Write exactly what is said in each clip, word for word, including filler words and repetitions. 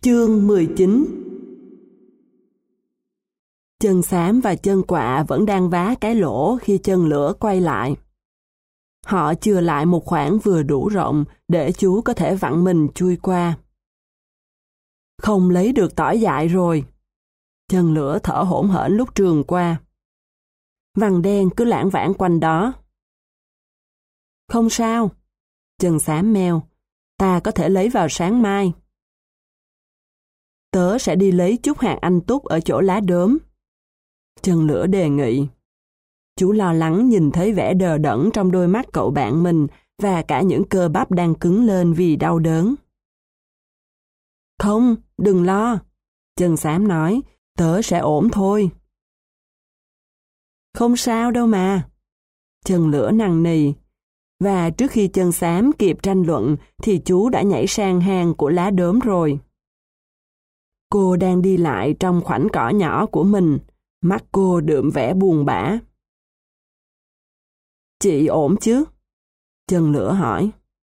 Chương mười chín. Chân xám và chân quạ vẫn đang vá cái lỗ khi chân lửa quay lại. Họ chừa lại một khoảng vừa đủ rộng để chú có thể vặn mình chui qua. Không lấy được tỏi dại rồi. Chân lửa thở hổn hển lúc trườn qua. Vằn đen cứ lảng vảng quanh đó. Không sao. Chân xám meo. Ta có thể lấy vào sáng mai. Tớ sẽ đi lấy chút hạt anh túc ở chỗ lá đốm. Chân lửa đề nghị. Chú lo lắng nhìn thấy vẻ đờ đẫn trong đôi mắt cậu bạn mình và cả những cơ bắp đang cứng lên vì đau đớn. Không, đừng lo. Chân xám nói, tớ sẽ ổn thôi. Không sao đâu mà. Chân lửa nằng nì. Và trước khi chân xám kịp tranh luận thì chú đã nhảy sang hang của lá đốm rồi. Cô đang đi lại trong khoảnh cỏ nhỏ của mình, mắt cô đượm vẻ buồn bã. Chị ổn chứ? Chân lửa hỏi.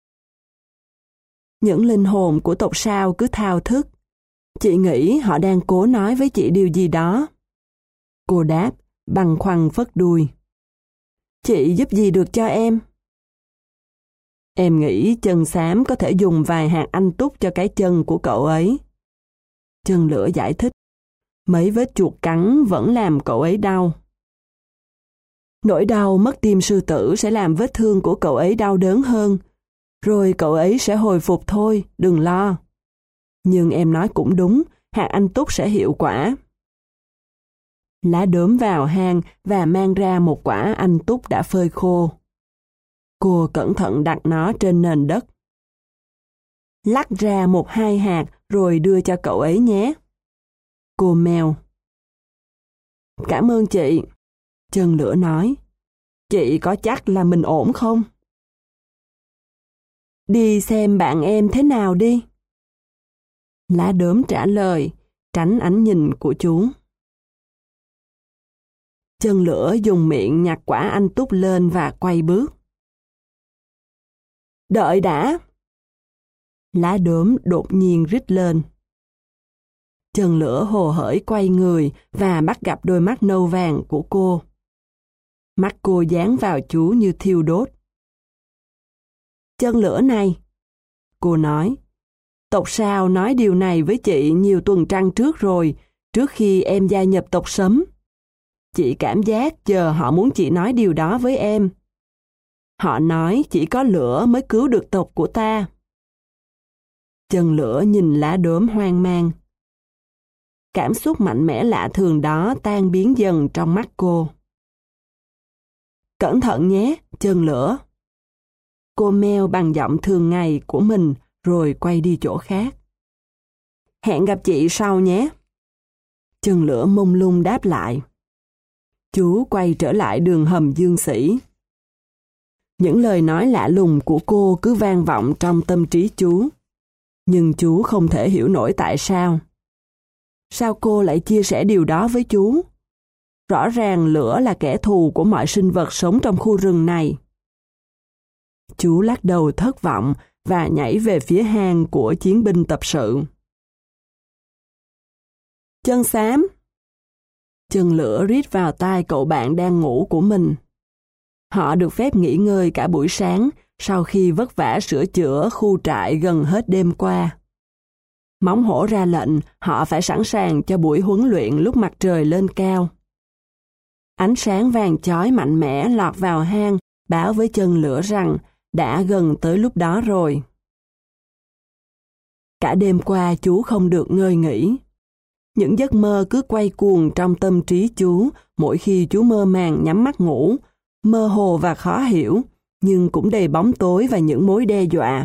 Những linh hồn của tộc sao cứ thao thức. Chị nghĩ họ đang cố nói với chị điều gì đó. Cô đáp, băn khoăn phất đuôi. Chị giúp gì được cho em? Em nghĩ chân xám có thể dùng vài hạt anh túc cho cái chân của cậu ấy. Chân lửa giải thích. Mấy vết chuột cắn vẫn làm cậu ấy đau. Nỗi đau mất tim sư tử sẽ làm vết thương của cậu ấy đau đớn hơn. Rồi cậu ấy sẽ hồi phục thôi, đừng lo. Nhưng em nói cũng đúng, hạt anh túc sẽ hiệu quả. Lá đốm vào hang và mang ra một quả anh túc đã phơi khô. Cô cẩn thận đặt nó trên nền đất. Lắc ra một hai hạt rồi đưa cho cậu ấy nhé. Cô meo. Cảm ơn chị. Chân lửa nói. Chị có chắc là mình ổn không? Đi xem bạn em thế nào đi. Lá đốm trả lời, tránh ánh nhìn của chú. Chân lửa dùng miệng nhặt quả anh túc lên và quay bước. Đợi đã. Lá đốm đột nhiên rít lên. Chân lửa hồ hởi quay người và bắt gặp đôi mắt nâu vàng của cô. Mắt cô dán vào chú như thiêu đốt. Chân lửa này, cô nói, tộc sao nói điều này với chị nhiều tuần trăng trước rồi, trước khi em gia nhập tộc sấm. Chị cảm giác chờ họ muốn chị nói điều đó với em. Họ nói chỉ có lửa mới cứu được tộc của ta. Chân lửa nhìn lá đốm hoang mang. Cảm xúc mạnh mẽ lạ thường đó tan biến dần trong mắt cô. Cẩn thận nhé, chân lửa. Cô meo bằng giọng thường ngày của mình rồi quay đi chỗ khác. Hẹn gặp chị sau nhé. Chân lửa mông lung đáp lại. Chú quay trở lại đường hầm Dương Sĩ. Những lời nói lạ lùng của cô cứ vang vọng trong tâm trí chú. Nhưng chú không thể hiểu nổi tại sao. Sao cô lại chia sẻ điều đó với chú? Rõ ràng lửa là kẻ thù của mọi sinh vật sống trong khu rừng này. Chú lắc đầu thất vọng và nhảy về phía hang của chiến binh tập sự. Chân xám. Chân lửa rít vào tai cậu bạn đang ngủ của mình. Họ được phép nghỉ ngơi cả buổi sáng sau khi vất vả sửa chữa khu trại gần hết đêm qua. Móng hổ ra lệnh họ phải sẵn sàng cho buổi huấn luyện lúc mặt trời lên cao. Ánh sáng vàng chói mạnh mẽ lọt vào hang báo với chân lửa rằng đã gần tới lúc đó rồi. Cả đêm qua chú không được ngơi nghỉ. Những giấc mơ cứ quay cuồng trong tâm trí chú mỗi khi chú mơ màng nhắm mắt ngủ, mơ hồ và khó hiểu, nhưng cũng đầy bóng tối và những mối đe dọa.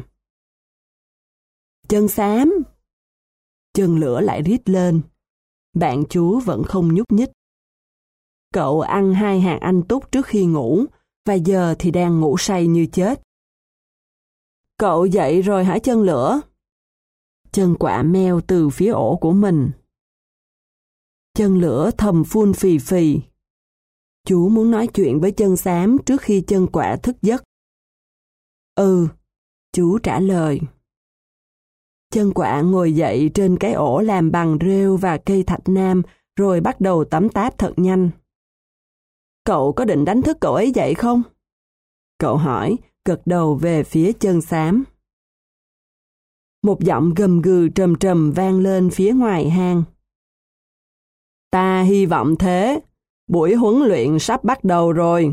Chân xám! Chân lửa lại rít lên. Bạn chú vẫn không nhúc nhích. Cậu ăn hai hạt anh túc trước khi ngủ, và giờ thì đang ngủ say như chết. Cậu dậy rồi hả chân lửa? Chân quạ meo từ phía ổ của mình. Chân lửa thầm phun phì phì. Chú muốn nói chuyện với chân xám trước khi chân quạ thức giấc. Ừ, chú trả lời. Chân Quạ ngồi dậy trên cái ổ làm bằng rêu và cây thạch nam, rồi bắt đầu tắm táp thật nhanh. Cậu có định đánh thức cậu ấy dậy không? Cậu hỏi, gật đầu về phía Chân Xám. Một giọng gầm gừ trầm trầm vang lên phía ngoài hang. Ta hy vọng thế, buổi huấn luyện sắp bắt đầu rồi.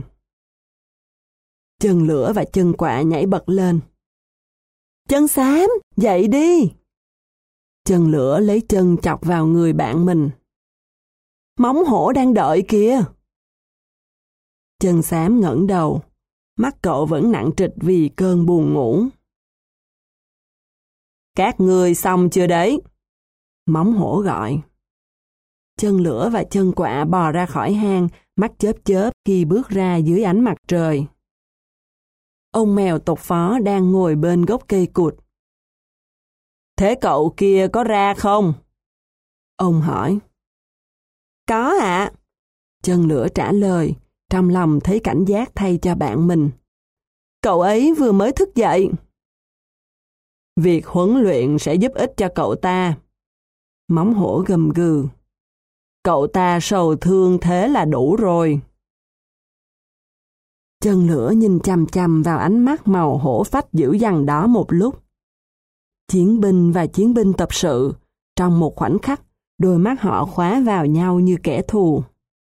Chân Lửa và Chân Quạ nhảy bật lên. Chân Xám, dậy đi! Chân Lửa lấy chân chọc vào người bạn mình. Móng hổ đang đợi kìa! Chân Xám ngẩng đầu, mắt cậu vẫn nặng trịch vì cơn buồn ngủ. Các ngươi xong chưa đấy? Móng hổ gọi. Chân Lửa và Chân Quạ bò ra khỏi hang, mắt chớp chớp khi bước ra dưới ánh mặt trời. Ông mèo tộc phó đang ngồi bên gốc cây cụt. Thế cậu kia có ra không? Ông hỏi. Có ạ. À. Chân Lửa trả lời, trong lòng thấy cảnh giác thay cho bạn mình. Cậu ấy vừa mới thức dậy. Việc huấn luyện sẽ giúp ích cho cậu ta. Móng hổ gầm gừ. Cậu ta sầu thương thế là đủ rồi. Chân Lửa nhìn chằm chằm vào ánh mắt màu hổ phách dữ dằn đó một lúc. Chiến binh và chiến binh tập sự, trong một khoảnh khắc, đôi mắt họ khóa vào nhau như kẻ thù.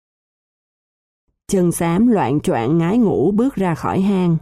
Chân Xám loạng choạng ngái ngủ bước ra khỏi hang.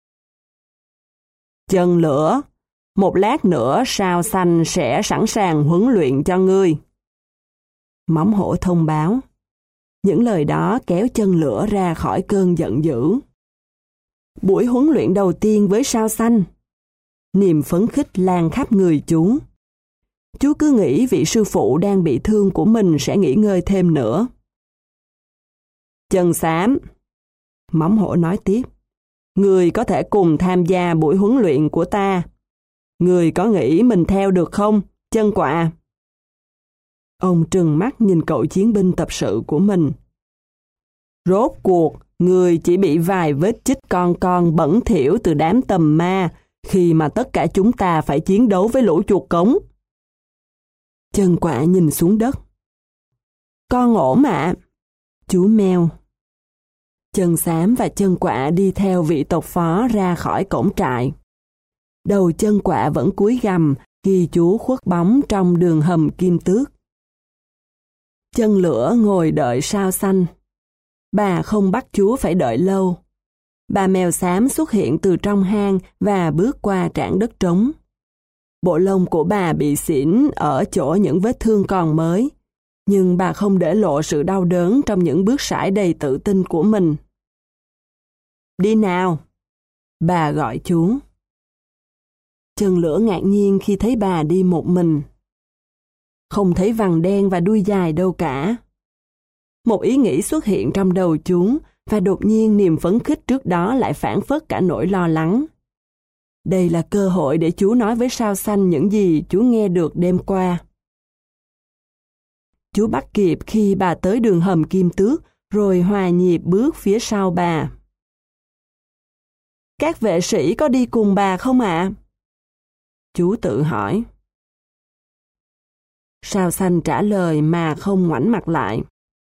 Chân Lửa, một lát nữa Sao Xanh sẽ sẵn sàng huấn luyện cho ngươi. Móng hổ thông báo. Những lời đó kéo Chân Lửa ra khỏi cơn giận dữ. Buổi huấn luyện đầu tiên với Sao Xanh. Niềm phấn khích lan khắp người chú. Chú cứ nghĩ vị sư phụ đang bị thương của mình sẽ nghỉ ngơi thêm nữa. Chân Xám, móng hổ nói tiếp, ngươi có thể cùng tham gia buổi huấn luyện của ta. Ngươi có nghĩ mình theo được không, Chân Quạ? Ông trừng mắt nhìn cậu chiến binh tập sự của mình. Rốt cuộc, ngươi chỉ bị vài vết chích con con bẩn thỉu từ đám tầm ma khi mà tất cả chúng ta phải chiến đấu với lũ chuột cống. Chân Quạ nhìn xuống đất. Con ổn ạ. Chú meo. Chân Xám và Chân Quạ đi theo vị tộc phó ra khỏi cổng trại. Đầu Chân Quạ vẫn cúi gằm khi chú khuất bóng trong đường hầm kim tước. Chân Lửa ngồi đợi Sao Xanh. Bà không bắt chú phải đợi lâu. Bà mèo xám xuất hiện từ trong hang và bước qua trảng đất trống. Bộ lông của bà bị xỉn ở chỗ những vết thương còn mới, nhưng bà không để lộ sự đau đớn trong những bước sải đầy tự tin của mình. Đi nào! Bà gọi chú. Chân Lửa ngạc nhiên khi thấy bà đi một mình. Không thấy vằn đen và đuôi dài đâu cả. Một ý nghĩ xuất hiện trong đầu chú, và đột nhiên niềm phấn khích trước đó lại phảng phất cả nỗi lo lắng. Đây là cơ hội để chú nói với Sao Xanh những gì chú nghe được đêm qua. Chú bắt kịp khi bà tới đường hầm kim tước, rồi hòa nhịp bước phía sau bà. Các vệ sĩ có đi cùng bà không ạ? Chú tự hỏi. Sao Xanh trả lời mà không ngoảnh mặt lại.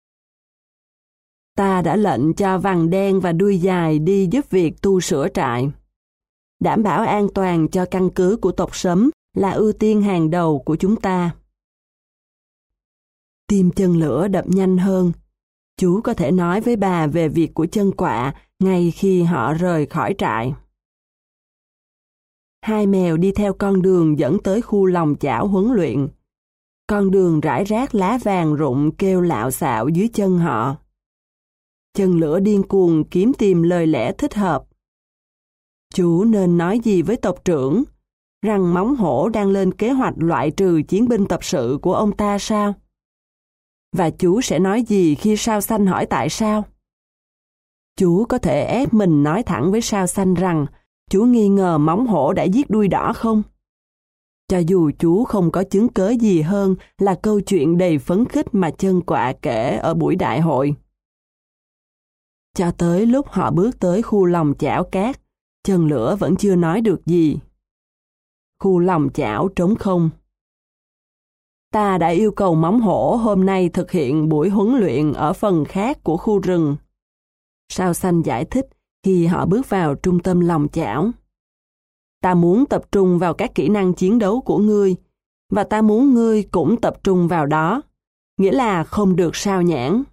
Ta đã lệnh cho vằn đen và đuôi dài đi giúp việc tu sửa trại. Đảm bảo an toàn cho căn cứ của tộc Sấm là ưu tiên hàng đầu của chúng ta. Tim Chân Lửa đập nhanh hơn. Chú có thể nói với bà về việc của Chân Quạ ngay khi họ rời khỏi trại. Hai mèo đi theo con đường dẫn tới khu lòng chảo huấn luyện. Con đường rải rác lá vàng rụng kêu lạo xạo dưới chân họ. Chân Lửa điên cuồng kiếm tìm lời lẽ thích hợp. Chú nên nói gì với tộc trưởng? Rằng Móng Hổ đang lên kế hoạch loại trừ chiến binh tập sự của ông ta sao? Và chú sẽ nói gì khi Sao Xanh hỏi tại sao? Chú có thể ép mình nói thẳng với Sao Xanh rằng chú nghi ngờ Móng Hổ đã giết Đuôi Đỏ không? Cho dù chú không có chứng cớ gì hơn là câu chuyện đầy phấn khích mà Chân Quạ kể ở buổi đại hội. Cho tới lúc họ bước tới khu lòng chảo cát, Chân Lửa vẫn chưa nói được gì. Khu lòng chảo trống không. ta đã yêu cầu móng hổ hôm nay thực hiện buổi huấn luyện ở phần khác của khu rừng. Sao Xanh giải thích khi họ bước vào trung tâm lòng chảo. Ta muốn tập trung vào các kỹ năng chiến đấu của ngươi, và ta muốn ngươi cũng tập trung vào đó, nghĩa là không được sao nhãng.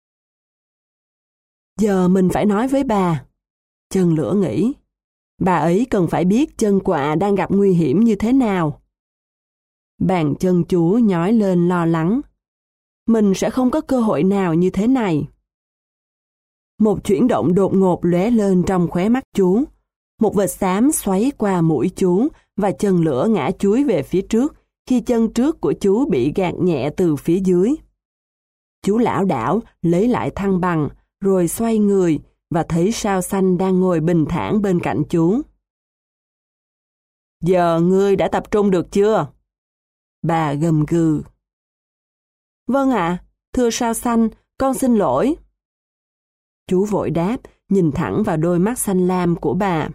Giờ mình phải nói với bà. Chân Lửa nghĩ, bà ấy cần phải biết chân quạ đang gặp nguy hiểm như thế nào. Bàn chân chú nhói lên lo lắng. Mình sẽ không có cơ hội nào như thế này. Một chuyển động đột ngột lóe lên trong khóe mắt chú. Một vệt xám xoáy qua mũi chú và Chân Lửa ngã chúi về phía trước khi chân trước của chú bị gạt nhẹ từ phía dưới. Chú lảo đảo lấy lại thăng bằng rồi xoay người và thấy Sao Xanh đang ngồi bình thản bên cạnh chú. Giờ ngươi đã tập trung được chưa? Bà gầm gừ. Vâng ạ, thưa Sao Xanh, con xin lỗi. Chú vội đáp, nhìn thẳng vào đôi mắt xanh lam của bà.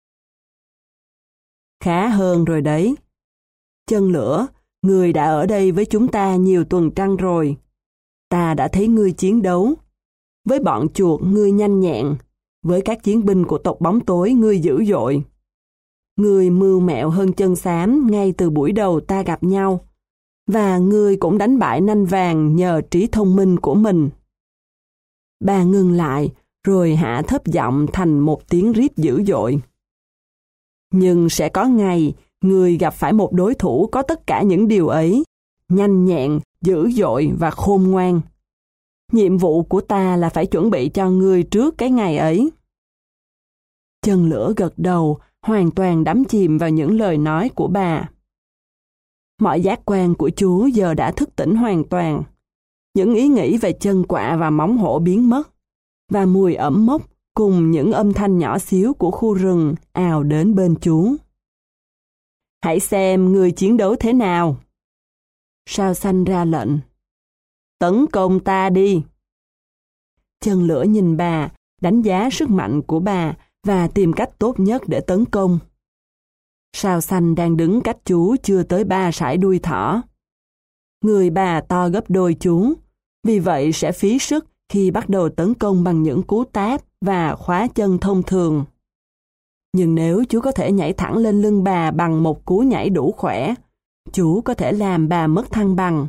Khá hơn rồi đấy. Chân Lửa, ngươi đã ở đây với chúng ta nhiều tuần trăng rồi. Ta đã thấy ngươi chiến đấu. Với bọn chuột ngươi nhanh nhẹn, với các chiến binh của tộc bóng tối ngươi dữ dội. Ngươi mưu mẹo hơn Chân Xám ngay từ buổi đầu ta gặp nhau, và ngươi cũng đánh bại Nanh Vàng nhờ trí thông minh của mình. Bà ngừng lại, rồi hạ thấp giọng thành một tiếng rít dữ dội. Nhưng sẽ có ngày, ngươi gặp phải một đối thủ có tất cả những điều ấy, nhanh nhẹn, dữ dội và khôn ngoan. Nhiệm vụ của ta là phải chuẩn bị cho ngươi trước cái ngày ấy. Chân Lửa gật đầu, hoàn toàn đắm chìm vào những lời nói của bà. Mọi giác quan của chú giờ đã thức tỉnh hoàn toàn. Những ý nghĩ về chân quạ và móng hổ biến mất, và mùi ẩm mốc cùng những âm thanh nhỏ xíu của khu rừng ào đến bên chú. Hãy xem ngươi chiến đấu thế nào. Sao Xanh ra lệnh. Tấn công ta đi. Chân Lửa nhìn bà, đánh giá sức mạnh của bà và tìm cách tốt nhất để tấn công. Sao Xanh đang đứng cách chú chưa tới ba sải đuôi thỏ. Người bà to gấp đôi chú, vì vậy sẽ phí sức khi bắt đầu tấn công bằng những cú táp và khóa chân thông thường. Nhưng nếu chú có thể nhảy thẳng lên lưng bà bằng một cú nhảy đủ khỏe, chú có thể làm bà mất thăng bằng.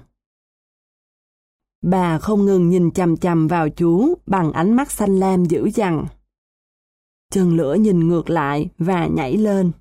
Bà không ngừng nhìn chằm chằm vào chú bằng ánh mắt xanh lam dữ dằn. Chân Lửa nhìn ngược lại và nhảy lên.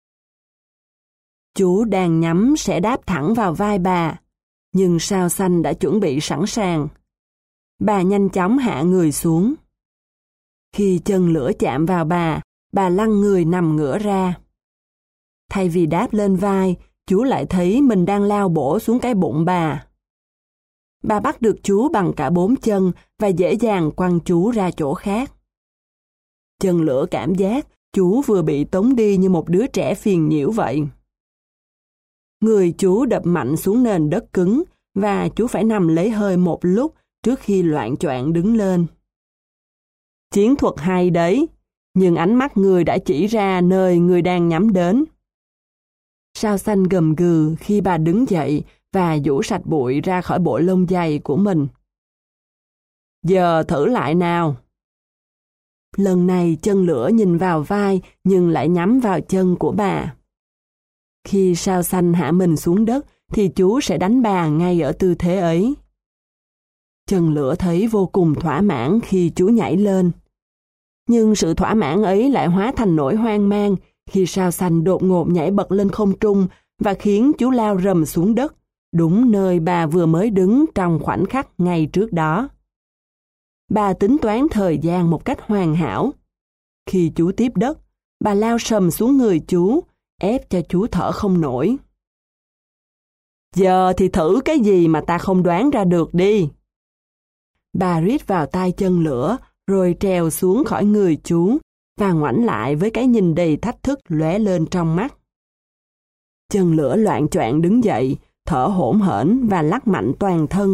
Chú đang nhắm sẽ đáp thẳng vào vai bà, nhưng Sao Xanh đã chuẩn bị sẵn sàng. Bà nhanh chóng hạ người xuống. Khi chân lửa chạm vào bà, bà lăn người nằm ngửa ra. Thay vì đáp lên vai, chú lại thấy mình đang lao bổ xuống cái bụng bà. Bà bắt được chú bằng cả bốn chân và dễ dàng quăng chú ra chỗ khác. Chân lửa cảm giác chú vừa bị tống đi như một đứa trẻ phiền nhiễu vậy. Người chú đập mạnh xuống nền đất cứng và chú phải nằm lấy hơi một lúc trước khi loạng choạng đứng lên. Chiến thuật hay đấy, nhưng ánh mắt người đã chỉ ra nơi người đang nhắm đến. Sao Xanh gầm gừ khi bà đứng dậy và giũ sạch bụi ra khỏi bộ lông dày của mình. Giờ thử lại nào. Lần này chân lửa nhìn vào vai nhưng lại nhắm vào chân của bà. Khi Sao Xanh hạ mình xuống đất thì chú sẽ đánh bà ngay ở tư thế ấy. Chân lửa thấy vô cùng thỏa mãn khi chú nhảy lên. Nhưng sự thỏa mãn ấy lại hóa thành nỗi hoang mang khi Sao Xanh đột ngột nhảy bật lên không trung và khiến chú lao rầm xuống đất, đúng nơi bà vừa mới đứng trong khoảnh khắc ngay trước đó. Bà tính toán thời gian một cách hoàn hảo. Khi chú tiếp đất, bà lao sầm xuống người chú, ép cho chú thở không nổi. Giờ thì thử cái gì mà ta không đoán ra được đi. Bà rít vào tai chân lửa, rồi trèo xuống khỏi người chú, và ngoảnh lại với cái nhìn đầy thách thức lóe lên trong mắt. Chân lửa loạng choạng đứng dậy, thở hổn hển và lắc mạnh toàn thân.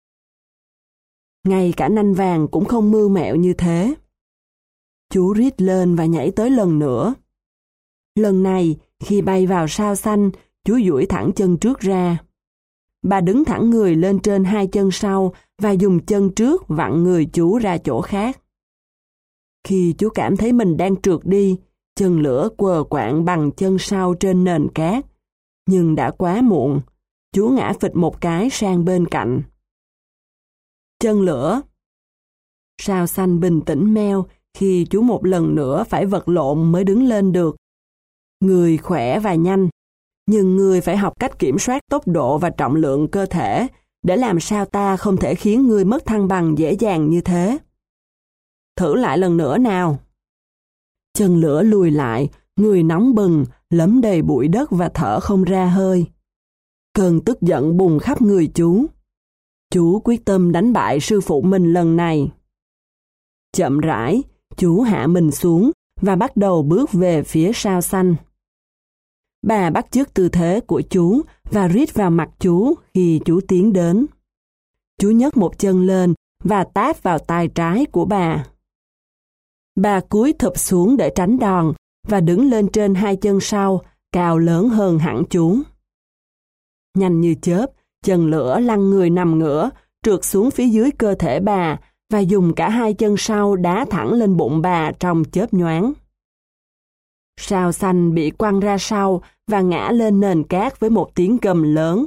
Ngay cả Nanh Vàng cũng không mưu mẹo như thế. Chú rít lên và nhảy tới lần nữa. Lần này, khi bay vào Sao Xanh, chú duỗi thẳng chân trước ra. Bà đứng thẳng người lên trên hai chân sau và dùng chân trước vặn người chú ra chỗ khác. Khi chú cảm thấy mình đang trượt đi, chân lửa quờ quạng bằng chân sau trên nền cát. Nhưng đã quá muộn, chú ngã phịch một cái sang bên cạnh. Chân lửa. Sao Xanh bình tĩnh meo khi chú một lần nữa phải vật lộn mới đứng lên được. Người khỏe và nhanh, nhưng người phải học cách kiểm soát tốc độ và trọng lượng cơ thể để làm sao ta không thể khiến người mất thăng bằng dễ dàng như thế. Thử lại lần nữa nào. Chân lửa lùi lại, người nóng bừng, lấm đầy bụi đất và thở không ra hơi. Cơn tức giận bùng khắp người chú. Chú quyết tâm đánh bại sư phụ mình lần này. Chậm rãi, chú hạ mình xuống và bắt đầu bước về phía Sao Xanh. Bà bắt chước tư thế của chú và rít vào mặt chú khi chú tiến đến. Chú nhấc một chân lên và tát vào tay trái của bà. Bà cúi thụp xuống để tránh đòn và đứng lên trên hai chân sau, cao lớn hơn hẳn chú. Nhanh như chớp, chân lửa lăn người nằm ngửa, trượt xuống phía dưới cơ thể bà và dùng cả hai chân sau đá thẳng lên bụng bà trong chớp nhoáng. Sao Xanh bị quăng ra sau và ngã lên nền cát với một tiếng gầm lớn.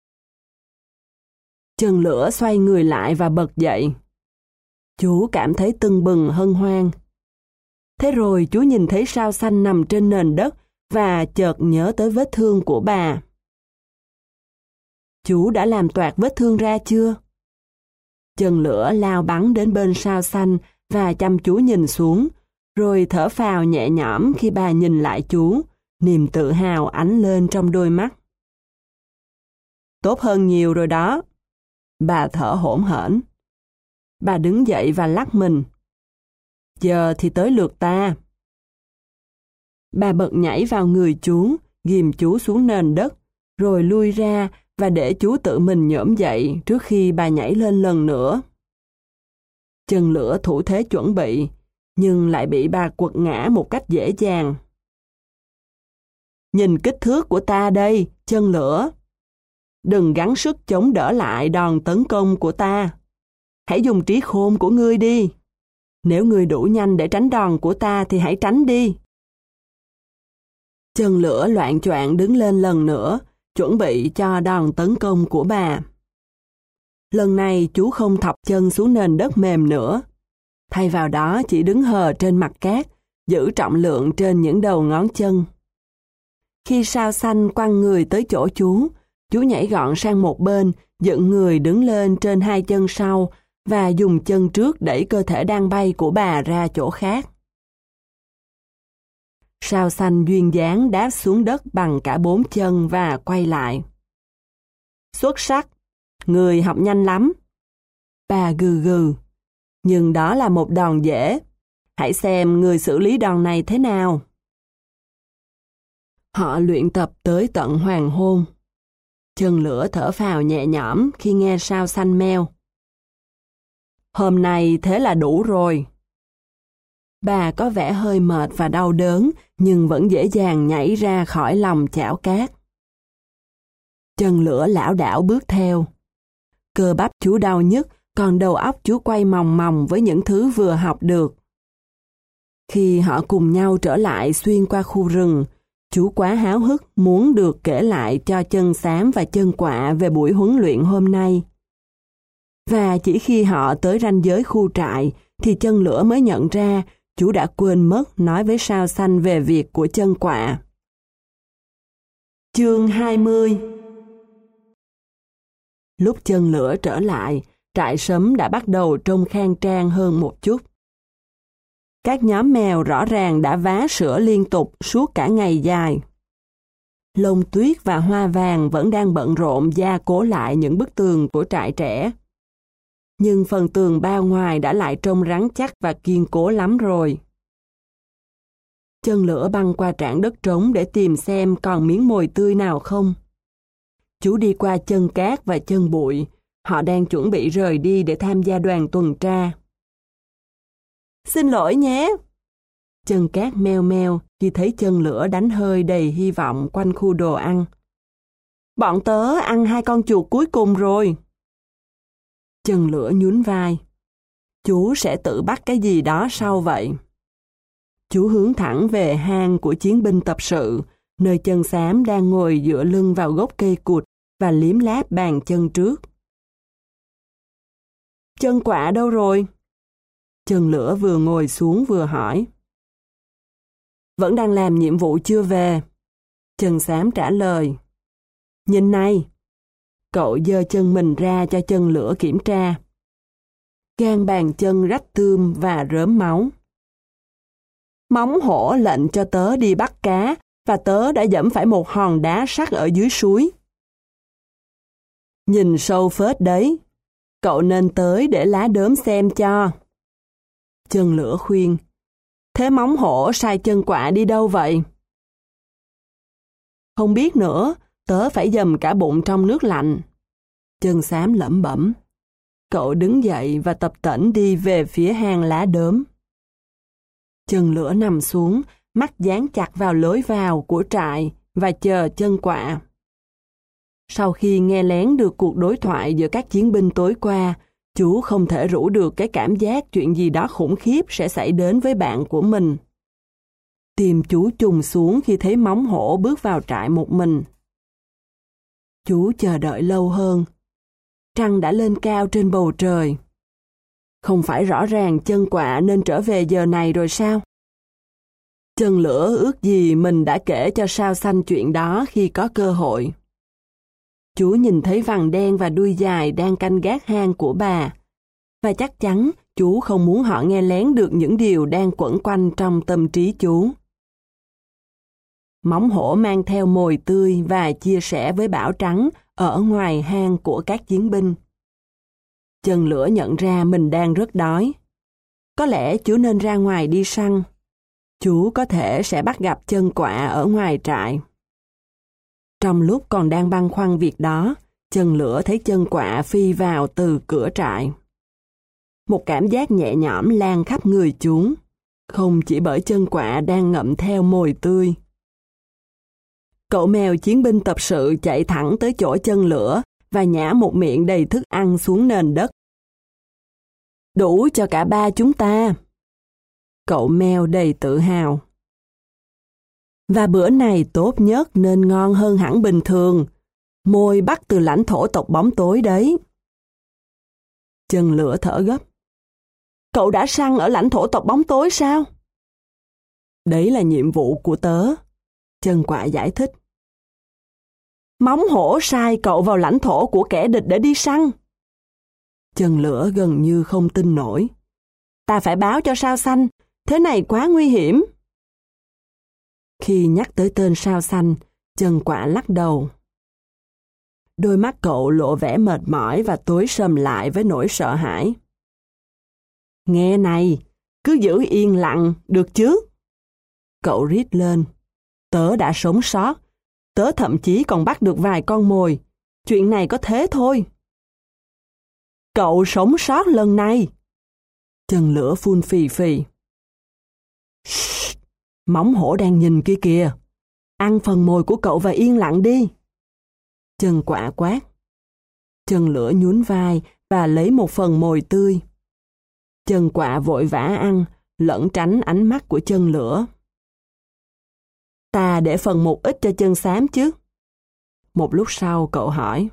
Chân lửa xoay người lại và bật dậy. Chú cảm thấy tưng bừng hân hoan. Thế rồi chú nhìn thấy Sao Xanh nằm trên nền đất và chợt nhớ tới vết thương của bà. Chú đã làm toạc vết thương ra chưa? Chân lửa lao bắn đến bên Sao Xanh và chăm chú nhìn xuống, rồi thở phào nhẹ nhõm khi bà nhìn lại chú, niềm tự hào ánh lên trong đôi mắt. Tốt hơn nhiều rồi đó. Bà thở hổn hển. Bà đứng dậy và lắc mình. Giờ thì tới lượt ta. Bà bật nhảy vào người chú, ghìm chú xuống nền đất, rồi lui ra và để chú tự mình nhổm dậy trước khi bà nhảy lên lần nữa. Chân lửa thủ thế chuẩn bị, nhưng lại bị bà quật ngã một cách dễ dàng. Nhìn kích thước của ta đây, chân lửa. Đừng gắng sức chống đỡ lại đòn tấn công của ta. Hãy dùng trí khôn của ngươi đi. Nếu ngươi đủ nhanh để tránh đòn của ta thì hãy tránh đi. Chân lửa loạng choạng đứng lên lần nữa, chuẩn bị cho đòn tấn công của bà. Lần này chú không thọc chân xuống nền đất mềm nữa. Thay vào đó chỉ đứng hờ trên mặt cát, giữ trọng lượng trên những đầu ngón chân. Khi Sao Xanh quăng người tới chỗ chú, chú nhảy gọn sang một bên, dựng người đứng lên trên hai chân sau và dùng chân trước đẩy cơ thể đang bay của bà ra chỗ khác. Sao Xanh duyên dáng đáp xuống đất bằng cả bốn chân và quay lại. Xuất sắc, người học nhanh lắm. Bà gừ gừ. Nhưng đó là một đòn dễ. Hãy xem người xử lý đòn này thế nào. Họ luyện tập tới tận hoàng hôn. Chân lửa thở phào nhẹ nhõm khi nghe Sao Xanh meo. Hôm nay thế là đủ rồi. Bà có vẻ hơi mệt và đau đớn, nhưng vẫn dễ dàng nhảy ra khỏi lòng chảo cát. Chân lửa lảo đảo bước theo. Cơ bắp chú đau nhức, còn đầu óc chú quay mòng mòng với những thứ vừa học được. Khi họ cùng nhau trở lại xuyên qua khu rừng, chú quá háo hức muốn được kể lại cho Chân Xám và Chân Quạ về buổi huấn luyện hôm nay. Và chỉ khi họ tới ranh giới khu trại, thì Chân Lửa mới nhận ra chú đã quên mất nói với Sao Xanh về việc của Chân Quạ. Chương hai mươi. Lúc Chân Lửa trở lại, trại sấm đã bắt đầu trông khang trang hơn một chút. Các nhóm mèo rõ ràng đã vá sữa liên tục suốt cả ngày dài. Lông Tuyết và Hoa Vàng vẫn đang bận rộn gia cố lại những bức tường của trại trẻ. Nhưng phần tường bao ngoài đã lại trông rắn chắc và kiên cố lắm rồi. Chân Lửa băng qua trảng đất trống để tìm xem còn miếng mồi tươi nào không. Chú đi qua chân cát và chân bụi. Họ đang chuẩn bị rời đi để tham gia đoàn tuần tra. Xin lỗi nhé. Chân cát meo meo khi thấy Chân Lửa đánh hơi đầy hy vọng quanh khu đồ ăn. Bọn tớ ăn hai con chuột cuối cùng rồi. Chân lửa nhún vai. Chú sẽ tự bắt cái gì đó sau vậy? Chú hướng thẳng về hang của chiến binh tập sự, nơi chân xám đang ngồi dựa lưng vào gốc cây cụt và liếm láp bàn chân trước. Chân Quạ đâu rồi? Chân lửa vừa ngồi xuống vừa hỏi. Vẫn đang làm nhiệm vụ chưa về. Chân xám trả lời. Nhìn này. Cậu giơ chân mình ra cho chân lửa kiểm tra. Gan bàn chân rách tươm và rớm máu. Móng hổ lệnh cho tớ đi bắt cá và tớ đã dẫm phải một hòn đá sắt ở dưới suối. Nhìn sâu phết đấy. Cậu nên tới để lá đốm xem cho. Chân lửa khuyên. Thế móng hổ sai Chân Quạ đi đâu vậy? Không biết nữa, tớ phải dầm cả bụng trong nước lạnh. Chân xám lẩm bẩm. Cậu đứng dậy và tập tễnh đi về phía hang lá đốm. Chân lửa nằm xuống, mắt dán chặt vào lối vào của trại và chờ Chân Quạ. Sau khi nghe lén được cuộc đối thoại giữa các chiến binh tối qua, chú không thể rũ được cái cảm giác chuyện gì đó khủng khiếp sẽ xảy đến với bạn của mình. Tim chú trùng xuống khi thấy móng hổ bước vào trại một mình. Chú chờ đợi lâu hơn. Trăng đã lên cao trên bầu trời. Không phải rõ ràng Chân Quạ nên trở về giờ này rồi sao? Chân lửa ước gì mình đã kể cho Sao Xanh chuyện đó khi có cơ hội. Chú nhìn thấy vằn đen và đuôi dài đang canh gác hang của bà. Và chắc chắn chú không muốn họ nghe lén được những điều đang quẩn quanh trong tâm trí chú. Móng hổ mang theo mồi tươi và chia sẻ với Bảo Trắng ở ngoài hang của các chiến binh. Chân lửa nhận ra mình đang rất đói. Có lẽ chú nên ra ngoài đi săn. Chú có thể sẽ bắt gặp Chân Quạ ở ngoài trại. Trong lúc còn đang băn khoăn việc đó, Chân lửa thấy Chân Quạ phi vào từ cửa trại. Một cảm giác nhẹ nhõm lan khắp người chú, không chỉ bởi Chân Quạ đang ngậm theo mồi tươi. Cậu mèo chiến binh tập sự chạy thẳng tới chỗ Chân lửa và nhả một miệng đầy thức ăn xuống nền đất. Đủ cho cả ba chúng ta. Cậu mèo đầy tự hào. Và bữa này tốt nhất nên ngon hơn hẳn bình thường. Mồi bắt từ lãnh thổ tộc bóng tối đấy. Chân lửa thở gấp. Cậu đã săn ở lãnh thổ tộc bóng tối sao? Đấy là nhiệm vụ của tớ. Chân Quạ giải thích. Móng hổ sai cậu vào lãnh thổ của kẻ địch để đi săn. Chân lửa gần như không tin nổi. Ta phải báo cho Sao Xanh, thế này quá nguy hiểm. Khi nhắc tới tên Sao Xanh, Chân Quạ lắc đầu. Đôi mắt cậu lộ vẻ mệt mỏi và tối sầm lại với nỗi sợ hãi. Nghe này, cứ giữ yên lặng, được chứ? Cậu rít lên. Tớ đã sống sót. Tớ thậm chí còn bắt được vài con mồi. Chuyện này có thế thôi. Cậu sống sót lần này. Chân lửa phun phì phì. Shhh, móng hổ đang nhìn kia kìa. Ăn phần mồi của cậu và yên lặng đi. Chân Quạ quát. Chân lửa nhún vai và lấy một phần mồi tươi. Chân Quạ vội vã ăn, lẩn tránh ánh mắt của Chân lửa. Ta để phần một ít cho Chân xám chứ. Một lúc sau cậu hỏi.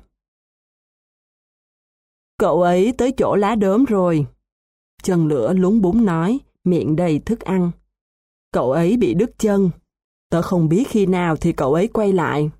Cậu ấy tới chỗ lá đốm rồi. Chân lửa lúng búng nói, miệng đầy thức ăn. Cậu ấy bị đứt chân. Tớ không biết khi nào thì cậu ấy quay lại.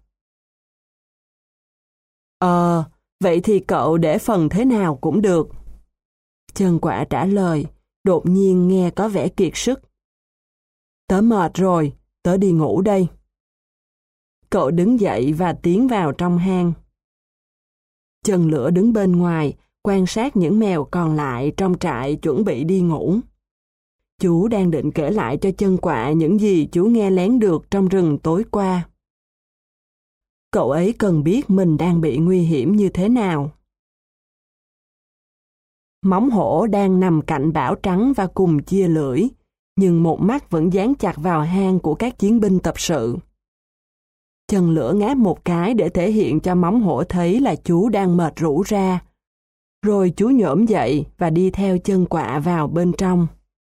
Ờ, vậy thì cậu để phần thế nào cũng được. Chân Quạ trả lời, đột nhiên nghe có vẻ kiệt sức. Tớ mệt rồi, tớ đi ngủ đây. Cậu đứng dậy và tiến vào trong hang. Chân lửa đứng bên ngoài, quan sát những mèo còn lại trong trại chuẩn bị đi ngủ. Chú đang định kể lại cho Chân Quạ những gì chú nghe lén được trong rừng tối qua. Cậu ấy cần biết mình đang bị nguy hiểm như thế nào. Móng hổ đang nằm cạnh Bảo Trắng và cùng chia lưỡi, nhưng một mắt vẫn dán chặt vào hang của các chiến binh tập sự. Chân lửa ngáp một cái để thể hiện cho móng hổ thấy là chú đang mệt rũ ra. Rồi chú nhổm dậy và đi theo chân quạ vào bên trong.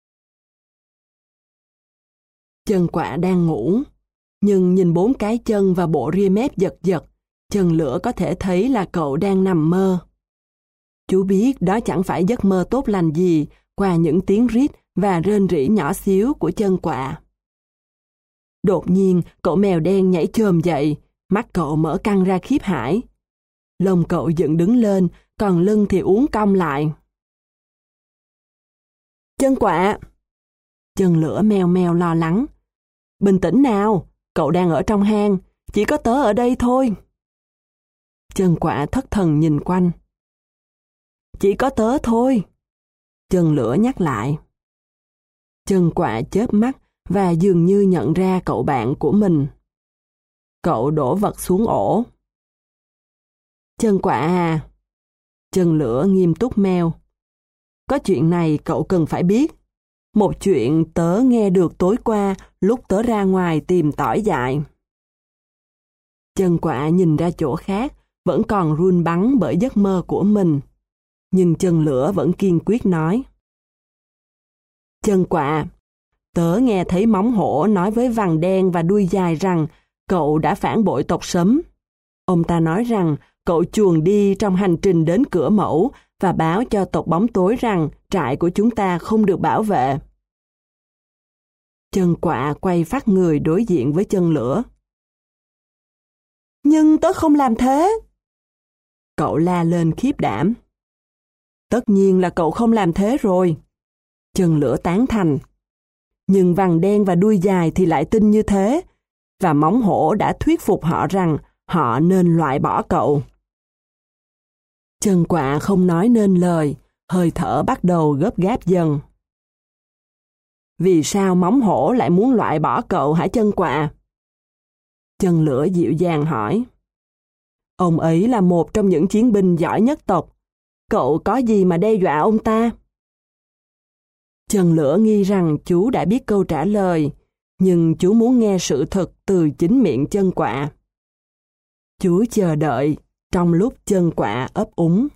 Chân quạ đang ngủ, nhưng nhìn bốn cái chân và bộ ria mép giật giật, chân lửa có thể thấy là cậu đang nằm mơ. Chú biết đó chẳng phải giấc mơ tốt lành gì qua những tiếng rít và rên rỉ nhỏ xíu của chân quạ. Đột nhiên, cậu mèo đen nhảy chồm dậy, mắt cậu mở căng ra khiếp hãi. Lông cậu dựng đứng lên, còn lưng thì uốn cong lại. Chân quạ! Chân lửa meo meo lo lắng. Bình tĩnh nào, cậu đang ở trong hang, chỉ có tớ ở đây thôi. Chân quạ thất thần nhìn quanh. Chỉ có tớ thôi. Chân lửa nhắc lại. Chân quạ chớp mắt và dường như nhận ra cậu bạn của mình. Cậu đổ vật xuống ổ. Chân quạ à? Chân lửa nghiêm túc meo. Có chuyện này cậu cần phải biết. Một chuyện tớ nghe được tối qua lúc tớ ra ngoài tìm tỏi dại. Chân quạ nhìn ra chỗ khác, vẫn còn run bắn bởi giấc mơ của mình. Nhưng chân lửa vẫn kiên quyết nói. Chân quạ, tớ nghe thấy móng hổ nói với vằn đen và đuôi dài rằng cậu đã phản bội tộc Sấm. Ông ta nói rằng cậu chuồn đi trong hành trình đến cửa mẫu và báo cho tộc Bóng Tối rằng trại của chúng ta không được bảo vệ. Chân quạ quay phát người đối diện với chân lửa. Nhưng tớ không làm thế. Cậu la lên khiếp đảm. Tất nhiên là cậu không làm thế rồi. Chân lửa tán thành. Nhưng vằn đen và đuôi dài thì lại tin như thế, và móng hổ đã thuyết phục họ rằng họ nên loại bỏ cậu. Chân quạ không nói nên lời, hơi thở bắt đầu gấp gáp dần. Vì sao móng hổ lại muốn loại bỏ cậu hả chân quạ? Chân lửa dịu dàng hỏi. Ông ấy là một trong những chiến binh giỏi nhất tộc. Cậu có gì mà đe dọa ông ta? Chân lửa nghi rằng chú đã biết câu trả lời, nhưng chú muốn nghe sự thật từ chính miệng chân quạ. Chú chờ đợi trong lúc chân quạ ấp úng.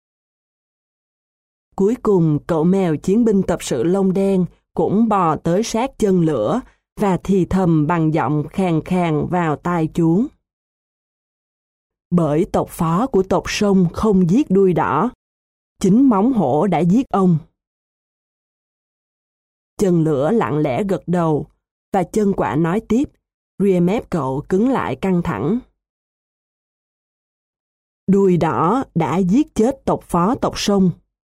Cuối cùng cậu mèo chiến binh tập sự lông đen cũng bò tới sát chân lửa và thì thầm bằng giọng khàn khàn vào tai chú. Bởi tộc phó của tộc Sông không giết đuôi đỏ, chính móng hổ đã giết ông. Chân lửa lặng lẽ gật đầu, và chân quạ nói tiếp, ria mép cậu cứng lại căng thẳng. Đuôi đỏ đã giết chết tộc phó tộc Sông.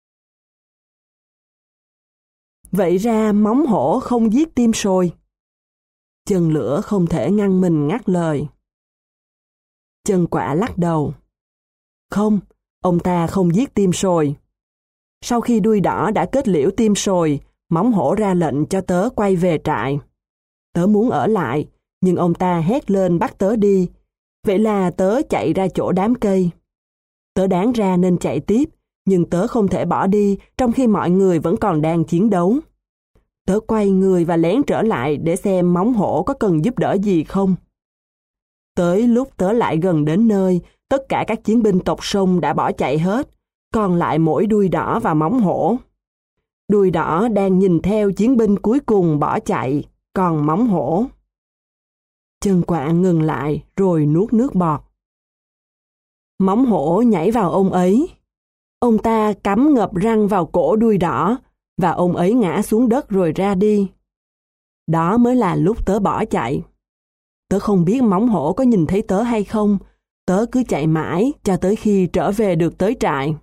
Vậy ra móng hổ không giết tim sồi. Chân lửa không thể ngăn mình ngắt lời. Chân quạ lắc đầu. Không, ông ta không giết tim sồi. Sau khi đuôi đỏ đã kết liễu tim sồi, móng hổ ra lệnh cho tớ quay về trại. Tớ muốn ở lại, nhưng ông ta hét lên bắt tớ đi. Vậy là tớ chạy ra chỗ đám cây. Tớ đáng ra nên chạy tiếp, nhưng tớ không thể bỏ đi trong khi mọi người vẫn còn đang chiến đấu. Tớ quay người và lén trở lại để xem móng hổ có cần giúp đỡ gì không. Tới lúc tớ lại gần đến nơi, tất cả các chiến binh tộc Sông đã bỏ chạy hết, còn lại mỗi đuôi đỏ và móng hổ. Đuôi đỏ đang nhìn theo chiến binh cuối cùng bỏ chạy, còn móng hổ. Chân quạ ngừng lại rồi nuốt nước bọt. Móng hổ nhảy vào ông ấy. Ông ta cắm ngập răng vào cổ đuôi đỏ, và ông ấy ngã xuống đất rồi ra đi. Đó mới là lúc tớ bỏ chạy. Tớ không biết móng hổ có nhìn thấy tớ hay không, tớ cứ chạy mãi cho tới khi trở về được tới trại.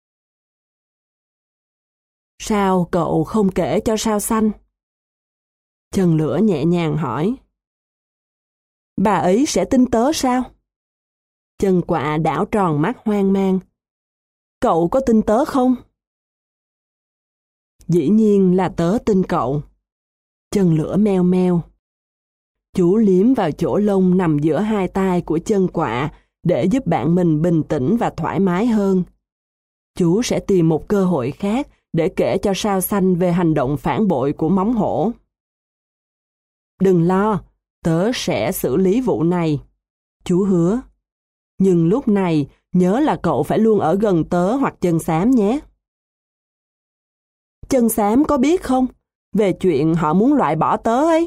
Sao cậu không kể cho Sao Xanh? Chân lửa nhẹ nhàng hỏi. Bà ấy sẽ tin tớ sao? Chân quạ đảo tròn mắt hoang mang. Cậu có tin tớ không? Dĩ nhiên là tớ tin cậu. Chân lửa meo meo. Chú liếm vào chỗ lông nằm giữa hai tai của chân quạ để giúp bạn mình bình tĩnh và thoải mái hơn. Chú sẽ tìm một cơ hội khác để kể cho Sao Xanh về hành động phản bội của móng hổ. Đừng lo, tớ sẽ xử lý vụ này. Chú hứa. Nhưng lúc này, nhớ là cậu phải luôn ở gần tớ hoặc Chân Xám nhé. Chân Xám có biết không, về chuyện họ muốn loại bỏ tớ ấy?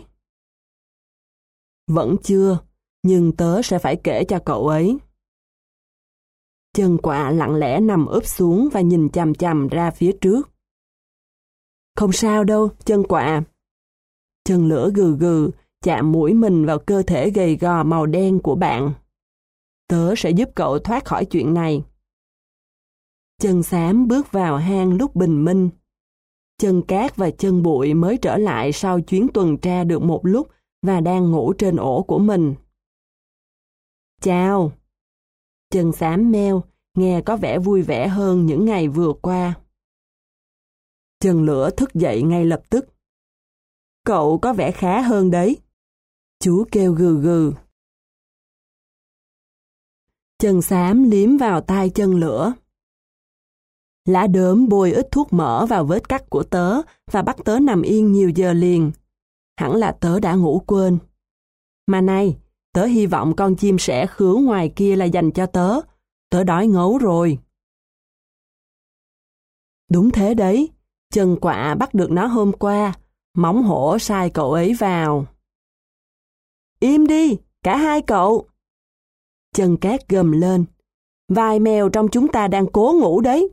Vẫn chưa, nhưng tớ sẽ phải kể cho cậu ấy. Chân Quạ lặng lẽ nằm úp xuống và nhìn chằm chằm ra phía trước. Không sao đâu, Chân Quạ. Chân Lửa gừ gừ, chạm mũi mình vào cơ thể gầy gò màu đen của bạn. Tớ sẽ giúp cậu thoát khỏi chuyện này. Chân Xám bước vào hang lúc bình minh. Chân Cát và Chân Bụi mới trở lại sau chuyến tuần tra được một lúc và đang ngủ trên ổ của mình. Chào. Chân Xám meo, nghe có vẻ vui vẻ hơn những ngày vừa qua. Chân Lửa thức dậy ngay lập tức. Cậu có vẻ khá hơn đấy. Chú kêu gừ gừ. Chân Xám liếm vào tai Chân Lửa. Lá đốm bôi ít thuốc mỡ vào vết cắt của tớ và bắt tớ nằm yên nhiều giờ liền. Hẳn là tớ đã ngủ quên. Mà này, tớ hy vọng con chim sẻ khứu ngoài kia là dành cho tớ. Tớ đói ngấu rồi. Đúng thế đấy. Chân Quạ bắt được nó hôm qua. Móng hổ sai cậu ấy vào. Im đi, cả hai cậu. Chân Cát gầm lên. Vài mèo trong chúng ta đang cố ngủ đấy.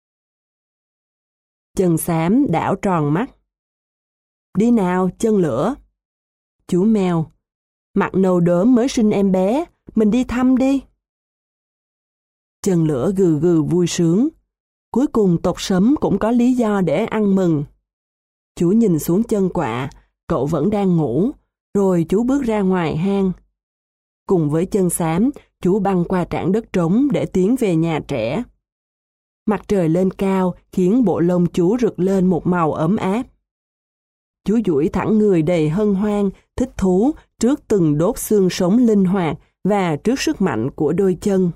Chân Xám đảo tròn mắt. Đi nào, Chân Lửa. Chú mèo. Mặt nâu đốm mới sinh em bé. Mình đi thăm đi. Chân Lửa gừ gừ vui sướng. Cuối cùng tộc Sấm cũng có lý do để ăn mừng. Chú nhìn xuống Chân Quạ. Cậu vẫn đang ngủ. Rồi chú bước ra ngoài hang. Cùng với Chân Xám, chú băng qua trảng đất trống để tiến về nhà trẻ. Mặt trời lên cao khiến bộ lông chú rực lên một màu ấm áp. Chú duỗi thẳng người đầy hân hoan, thích thú trước từng đốt xương sống linh hoạt và trước sức mạnh của đôi chân.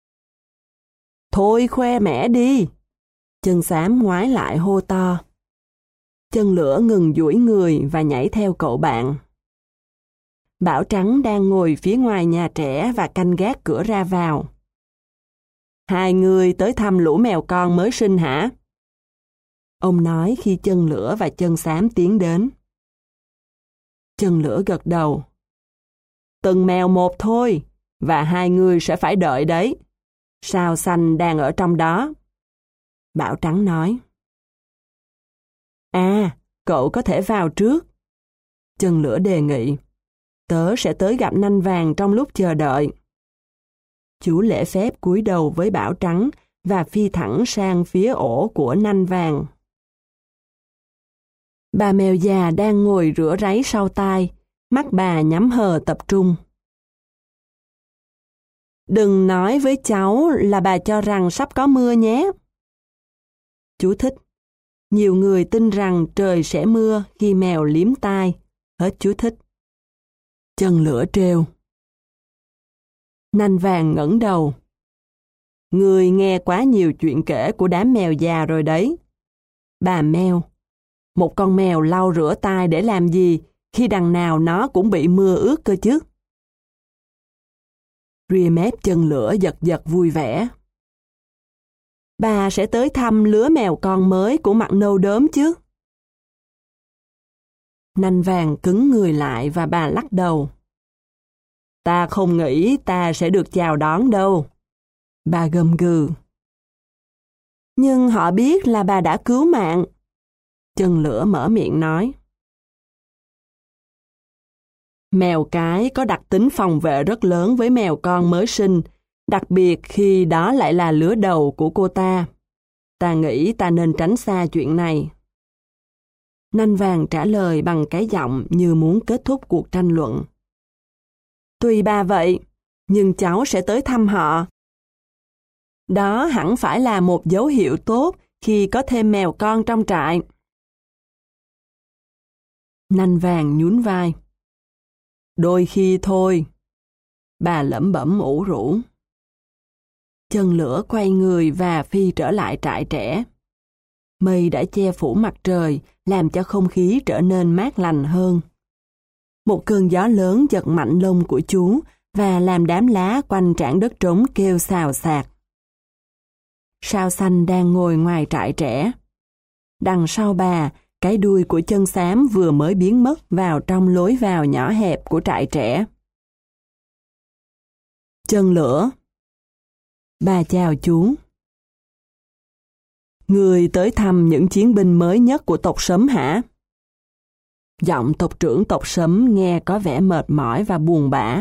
Thôi khoe mẽ đi! Chân Xám ngoái lại hô to. Chân Lửa ngừng duỗi người và nhảy theo cậu bạn. Bảo Trắng đang ngồi phía ngoài nhà trẻ và canh gác cửa ra vào. Hai người tới thăm lũ mèo con mới sinh hả? Ông nói khi Chân Lửa và Chân Xám tiến đến. Chân Lửa gật đầu. Từng mèo một thôi, và hai người sẽ phải đợi đấy. Sao Xanh đang ở trong đó. Bảo Trắng nói. À, cậu có thể vào trước. Chân Lửa đề nghị. Tớ sẽ tới gặp Nanh Vàng trong lúc chờ đợi. Chú lễ phép cúi đầu với Bảo Trắng và phi thẳng sang phía ổ của Nanh Vàng. Bà mèo già đang ngồi rửa ráy sau tai, mắt bà nhắm hờ tập trung. Đừng nói với cháu là bà cho rằng sắp có mưa nhé. Chú thích. Nhiều người tin rằng trời sẽ mưa khi mèo liếm tai. Hết chú thích. Chân Lửa trêu. Nanh Vàng ngẩng đầu. Người nghe quá nhiều chuyện kể của đám mèo già rồi đấy. Bà meo. Một con mèo lau rửa tai để làm gì khi đằng nào nó cũng bị mưa ướt cơ chứ. Ria mép Chân Lửa giật giật vui vẻ. Bà sẽ tới thăm lứa mèo con mới của Mặt Nâu Đốm chứ. Nanh Vàng cứng người lại và bà lắc đầu. Ta không nghĩ ta sẽ được chào đón đâu. Bà gầm gừ. Nhưng họ biết là bà đã cứu mạng. Chân Lửa mở miệng nói. Mèo cái có đặc tính phòng vệ rất lớn với mèo con mới sinh, đặc biệt khi đó lại là lứa đầu của cô ta. Ta nghĩ ta nên tránh xa chuyện này. Nanh Vàng trả lời bằng cái giọng như muốn kết thúc cuộc tranh luận. Tùy bà vậy, nhưng cháu sẽ tới thăm họ. Đó hẳn phải là một dấu hiệu tốt khi có thêm mèo con trong trại. Nanh Vàng nhún vai. Đôi khi thôi. Bà lẩm bẩm ủ rũ. Chân Lửa quay người và phi trở lại trại trẻ. Mây đã che phủ mặt trời, làm cho không khí trở nên mát lành hơn. Một cơn gió lớn giật mạnh lông của chú và làm đám lá quanh trảng đất trống kêu xào xạc. Sao Xanh đang ngồi ngoài trại trẻ. Đằng sau bà, cái đuôi của Chân Xám vừa mới biến mất vào trong lối vào nhỏ hẹp của trại trẻ. Chân Lửa. Bà chào chú. Người tới thăm những chiến binh mới nhất của tộc Sấm hả? Giọng tộc trưởng tộc Sấm nghe có vẻ mệt mỏi và buồn bã.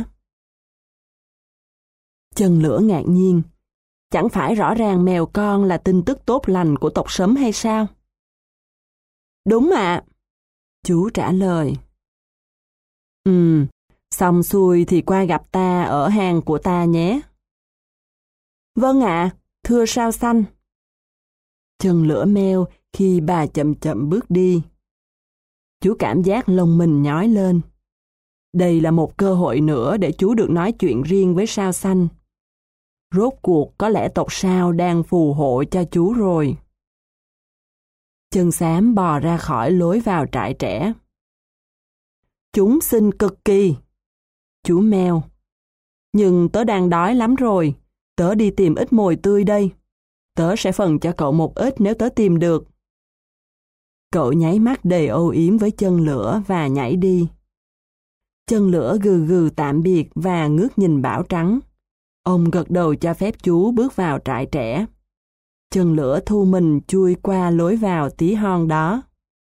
Chân Lửa ngạc nhiên. Chẳng phải rõ ràng mèo con là tin tức tốt lành của tộc Sấm hay sao? Đúng ạ. Chú trả lời. Ừ, xong xuôi thì qua gặp ta ở hang của ta nhé. Vâng ạ, thưa Sao Xanh. Chân Lửa meo khi bà chậm chậm bước đi. Chú cảm giác lông mình nhói lên. Đây là một cơ hội nữa để chú được nói chuyện riêng với Sao Xanh. Rốt cuộc có lẽ tộc Sao đang phù hộ cho chú rồi. Chân Xám bò ra khỏi lối vào trại trẻ. Chúng xinh cực kỳ. Chú meo. Nhưng tớ đang đói lắm rồi. Tớ đi tìm ít mồi tươi đây. Tớ sẽ phần cho cậu một ít nếu tớ tìm được. Cậu nháy mắt đầy âu yếm với Chân Lửa và nhảy đi. Chân Lửa gừ gừ tạm biệt và ngước nhìn Bảo Trắng. Ông gật đầu cho phép chú bước vào trại trẻ. Chân Lửa thu mình chui qua lối vào tí hon đó.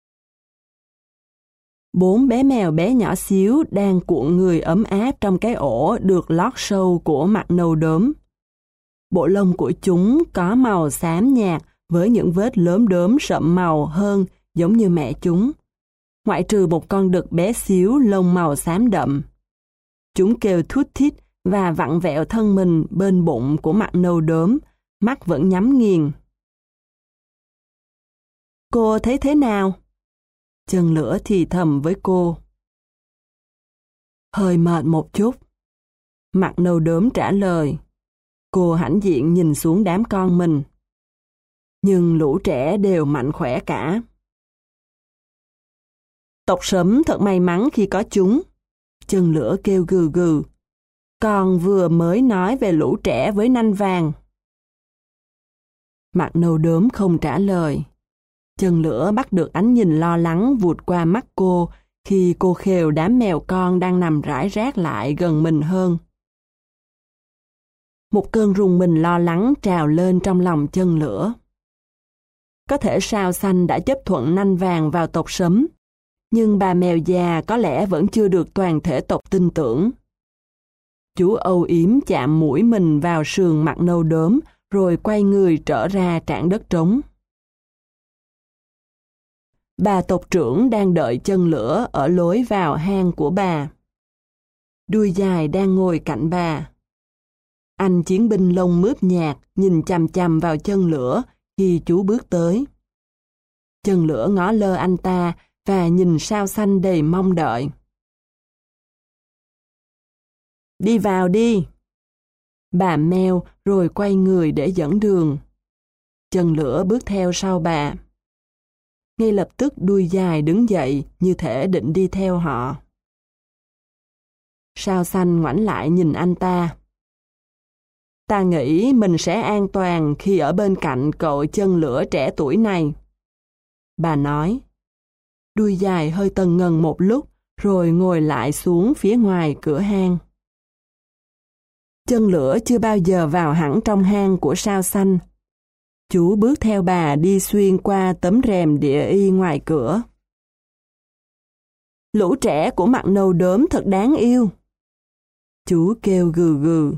Bốn bé mèo bé nhỏ xíu đang cuộn người ấm áp trong cái ổ được lót sâu của mặt nâu đốm. Bộ lông của chúng có màu xám nhạt với những vết lốm đốm sậm màu hơn giống như mẹ chúng, ngoại trừ một con đực bé xíu lông màu xám đậm. Chúng kêu thút thít và vặn vẹo thân mình bên bụng của mặt nâu đốm, mắt vẫn nhắm nghiền. Cô thấy thế nào? Chân Lửa thì thầm với cô. Hơi mệt một chút. Mặt nâu đốm trả lời. Cô hãnh diện nhìn xuống đám con mình. Nhưng lũ trẻ đều mạnh khỏe cả. Tộc Sấm thật may mắn khi có chúng. Chân Lửa kêu gừ gừ. Con vừa mới nói về lũ trẻ với nanh vàng. Mặt nâu đốm không trả lời. Chân Lửa bắt được ánh nhìn lo lắng vụt qua mắt cô khi cô khều đám mèo con đang nằm rải rác lại gần mình hơn. Một cơn rùng mình lo lắng trào lên trong lòng Chân Lửa. Có thể Sao Xanh đã chấp thuận nanh vàng vào tộc Sấm, nhưng bà mèo già có lẽ vẫn chưa được toàn thể tộc tin tưởng. Chú âu yếm chạm mũi mình vào sườn mặt nâu đốm, rồi quay người trở ra trảng đất trống. Bà tộc trưởng đang đợi Chân Lửa ở lối vào hang của bà. Đuôi dài đang ngồi cạnh bà. Anh chiến binh lông mướp nhạt nhìn chằm chằm vào Chân Lửa khi chú bước tới. Chân Lửa ngó lơ anh ta và nhìn Sao Xanh đầy mong đợi. Đi vào đi. Bà meo rồi quay người để dẫn đường. Chân Lửa bước theo sau bà. Ngay lập tức đuôi dài đứng dậy như thể định đi theo họ. Sao Xanh ngoảnh lại nhìn anh ta. Ta nghĩ mình sẽ an toàn khi ở bên cạnh cậu Chân Lửa trẻ tuổi này. Bà nói. Đuôi dài hơi tần ngần một lúc rồi ngồi lại xuống phía ngoài cửa hang. Chân Lửa chưa bao giờ vào hẳn trong hang của Sao Xanh. Chú bước theo bà đi xuyên qua tấm rèm địa y ngoài cửa. Lũ trẻ của mặt nâu đốm thật đáng yêu. Chú kêu gừ gừ.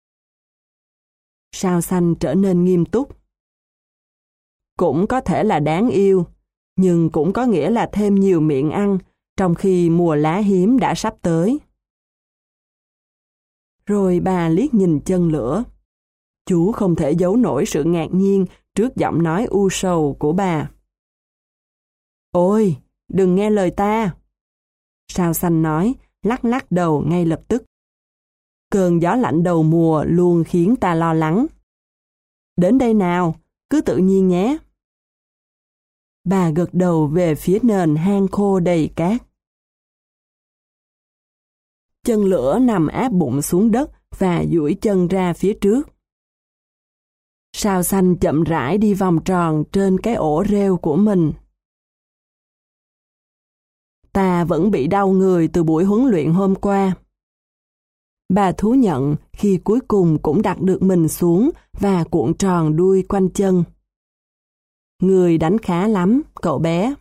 Sao Xanh trở nên nghiêm túc. Cũng có thể là đáng yêu, nhưng cũng có nghĩa là thêm nhiều miệng ăn, trong khi mùa lá hiếm đã sắp tới. Rồi bà liếc nhìn Chân Lửa. Chú không thể giấu nổi sự ngạc nhiên trước giọng nói u sầu của bà. Ôi, đừng nghe lời ta. Sao Xanh nói, lắc lắc đầu ngay lập tức. Cơn gió lạnh đầu mùa luôn khiến ta lo lắng. Đến đây nào, cứ tự nhiên nhé. Bà gật đầu về phía nền hang khô đầy cát. Chân lửa nằm áp bụng xuống đất và duỗi chân ra phía trước. Sao xanh chậm rãi đi vòng tròn trên cái ổ rêu của mình. Ta vẫn bị đau người từ buổi huấn luyện hôm qua. Bà thú nhận khi cuối cùng cũng đặt được mình xuống và cuộn tròn đuôi quanh chân. Người đánh khá lắm, cậu bé.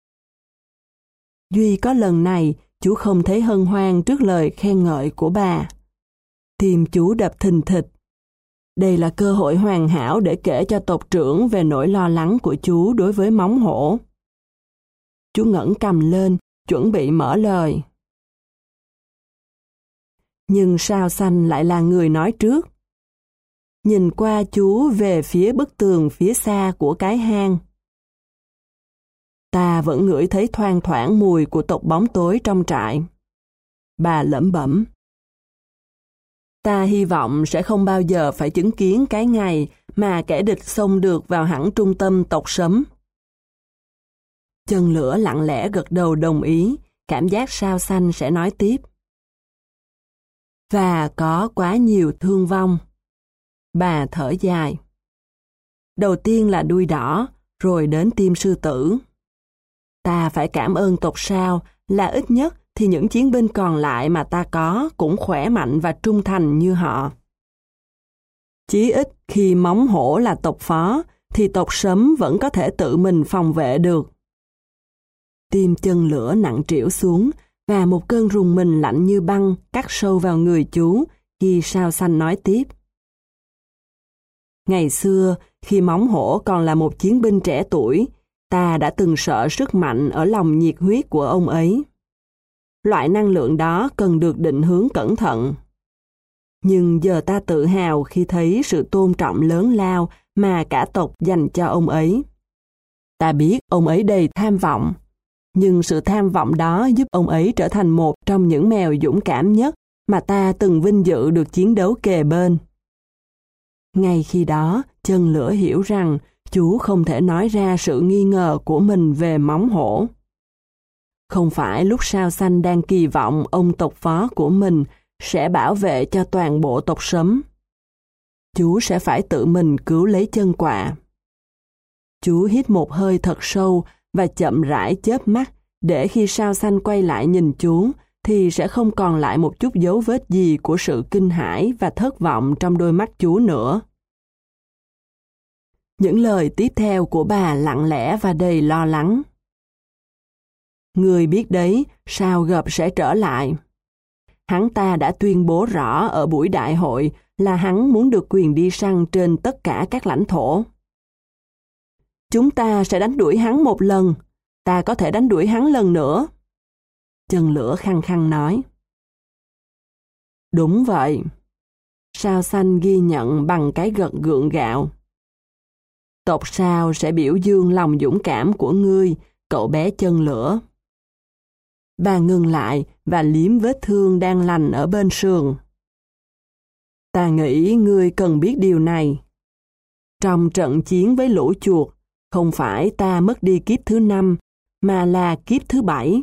Duy có lần này, chú không thấy hân hoan trước lời khen ngợi của bà. Tim chú đập thình thịch. Đây là cơ hội hoàn hảo để kể cho tộc trưởng về nỗi lo lắng của chú đối với móng hổ. Chú ngẩng cằm lên, chuẩn bị mở lời. Nhưng sao xanh lại là người nói trước. Nhìn qua chú về phía bức tường phía xa của cái hang. Ta vẫn ngửi thấy thoang thoảng mùi của tộc bóng tối trong trại. Bà lẩm bẩm. Ta hy vọng sẽ không bao giờ phải chứng kiến cái ngày mà kẻ địch xông được vào hẳn trung tâm tộc Sấm. Chân lửa lặng lẽ gật đầu đồng ý, cảm giác sao xanh sẽ nói tiếp. Và có quá nhiều thương vong. Bà thở dài. Đầu tiên là đuôi đỏ, rồi đến tim sư tử. Ta phải cảm ơn tộc Sao là ít nhất thì những chiến binh còn lại mà ta có cũng khỏe mạnh và trung thành như họ. Chí ít khi móng hổ là tộc phó, thì tộc Sấm vẫn có thể tự mình phòng vệ được. Tim chân lửa nặng trĩu xuống, và một cơn rùng mình lạnh như băng cắt sâu vào người chú khi sao xanh nói tiếp. Ngày xưa, khi móng hổ còn là một chiến binh trẻ tuổi, ta đã từng sợ sức mạnh ở lòng nhiệt huyết của ông ấy. Loại năng lượng đó cần được định hướng cẩn thận. Nhưng giờ ta tự hào khi thấy sự tôn trọng lớn lao mà cả tộc dành cho ông ấy. Ta biết ông ấy đầy tham vọng, nhưng sự tham vọng đó giúp ông ấy trở thành một trong những mèo dũng cảm nhất mà ta từng vinh dự được chiến đấu kề bên. Ngay khi đó, chân lửa hiểu rằng chú không thể nói ra sự nghi ngờ của mình về móng hổ. Không phải lúc sao xanh đang kỳ vọng ông tộc phó của mình sẽ bảo vệ cho toàn bộ tộc Sấm. Chú sẽ phải tự mình cứu lấy chân quạ. Chú hít một hơi thật sâu và chậm rãi chớp mắt để khi sao xanh quay lại nhìn chú thì sẽ không còn lại một chút dấu vết gì của sự kinh hãi và thất vọng trong đôi mắt chú nữa. Những lời tiếp theo của bà lặng lẽ và đầy lo lắng. Người biết đấy, sao Gập sẽ trở lại. Hắn ta đã tuyên bố rõ ở buổi đại hội là hắn muốn được quyền đi săn trên tất cả các lãnh thổ. Chúng ta sẽ đánh đuổi hắn một lần, ta có thể đánh đuổi hắn lần nữa. Chân lửa khăng khăng nói. Đúng vậy. Sao xanh ghi nhận bằng cái gật gượng gạo. Tộc Sao sẽ biểu dương lòng dũng cảm của ngươi, cậu bé chân lửa. Bà ngừng lại và liếm vết thương đang lành ở bên sườn. Ta nghĩ ngươi cần biết điều này. Trong trận chiến với lũ chuột, không phải ta mất đi kiếp thứ năm, mà là kiếp thứ bảy.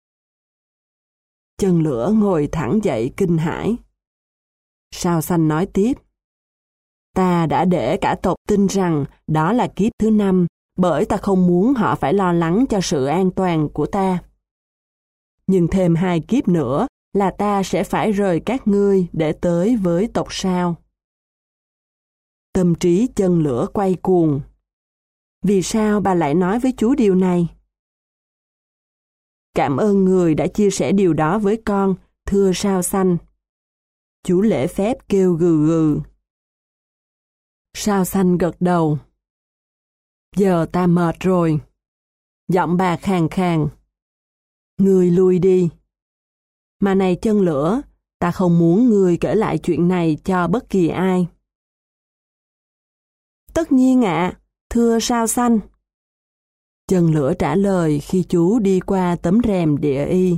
Chân lửa ngồi thẳng dậy kinh hãi. Sao xanh nói tiếp. Ta đã để cả tộc tin rằng đó là kiếp thứ năm, bởi ta không muốn họ phải lo lắng cho sự an toàn của ta. Nhưng thêm hai kiếp nữa là ta sẽ phải rời các ngươi để tới với tộc Sao. Tâm trí chân lửa quay cuồng. Vì sao bà lại nói với chú điều này? Cảm ơn người đã chia sẻ điều đó với con, thưa Sao xanh. Chú lễ phép kêu gừ gừ. Sao xanh gật đầu. Giờ ta mệt rồi. Giọng bà khàn khàn. Ngươi lui đi. Mà này chân lửa, ta không muốn ngươi kể lại chuyện này cho bất kỳ ai. Tất nhiên ạ, thưa Sao xanh. Chân lửa trả lời khi chú đi qua tấm rèm địa y.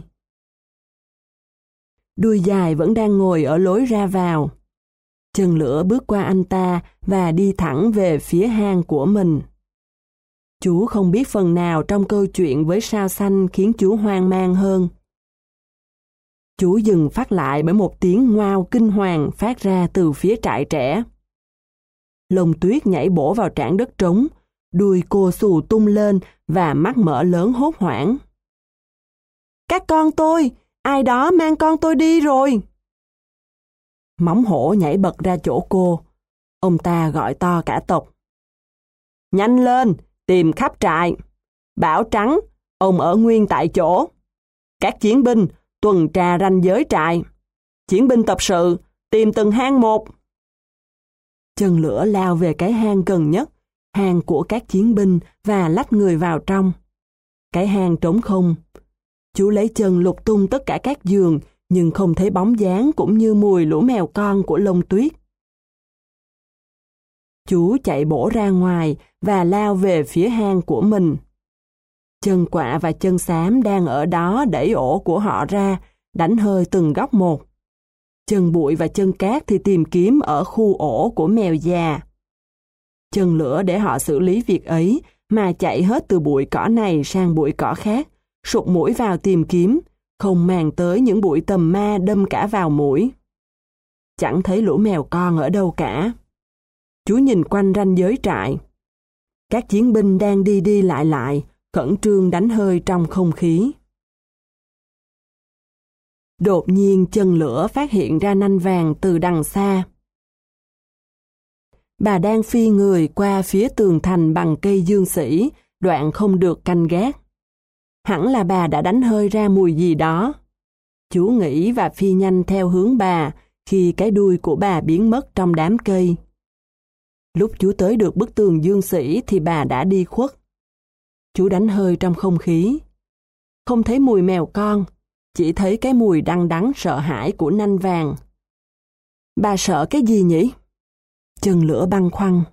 Đuôi dài vẫn đang ngồi ở lối ra vào. Chân lửa bước qua anh ta và đi thẳng về phía hang của mình. Chú không biết phần nào trong câu chuyện với Sao xanh khiến chú hoang mang hơn. Chú dừng phát lại bởi một tiếng ngoao kinh hoàng phát ra từ phía trại trẻ. Lông Tuyết nhảy bổ vào trảng đất trống, đuôi cô xù tung lên và mắt mở lớn hốt hoảng. Các con tôi! Ai đó mang con tôi đi rồi! Móng hổ nhảy bật ra chỗ cô. Ông ta gọi to cả tộc. Nhanh lên, tìm khắp trại. Bảo Trắng, ông ở nguyên tại chỗ. Các chiến binh, tuần tra ranh giới trại. Chiến binh tập sự, tìm từng hang một. Chân lửa lao về cái hang gần nhất, hang của các chiến binh và lách người vào trong. Cái hang trống không. Chú lấy chân lục tung tất cả các giường, nhưng không thấy bóng dáng cũng như mùi lũ mèo con của Lông Tuyết. Chú chạy bổ ra ngoài và lao về phía hang của mình. Chân Quạ và Chân Xám đang ở đó đẩy ổ của họ ra, đánh hơi từng góc một. Chân Bụi và Chân Cát thì tìm kiếm ở khu ổ của mèo già. Chân Lửa để họ xử lý việc ấy mà chạy hết từ bụi cỏ này sang bụi cỏ khác, sụt mũi vào tìm kiếm, không màng tới những bụi tầm ma đâm cả vào mũi. Chẳng thấy lũ mèo con ở đâu cả. Chú nhìn quanh ranh giới trại. Các chiến binh đang đi đi lại lại, khẩn trương đánh hơi trong không khí. Đột nhiên Chân Lửa phát hiện ra nanh vàng từ đằng xa. Bà đang phi người qua phía tường thành bằng cây dương sĩ, đoạn không được canh gác. Hẳn là bà đã đánh hơi ra mùi gì đó. Chú nghĩ và phi nhanh theo hướng bà khi cái đuôi của bà biến mất trong đám cây. Lúc chú tới được bức tường dương sĩ thì bà đã đi khuất. Chú đánh hơi trong không khí. Không thấy mùi mèo con, chỉ thấy cái mùi đăng đắng sợ hãi của nanh vàng. Bà sợ cái gì nhỉ? Chân Lửa băn khoăn.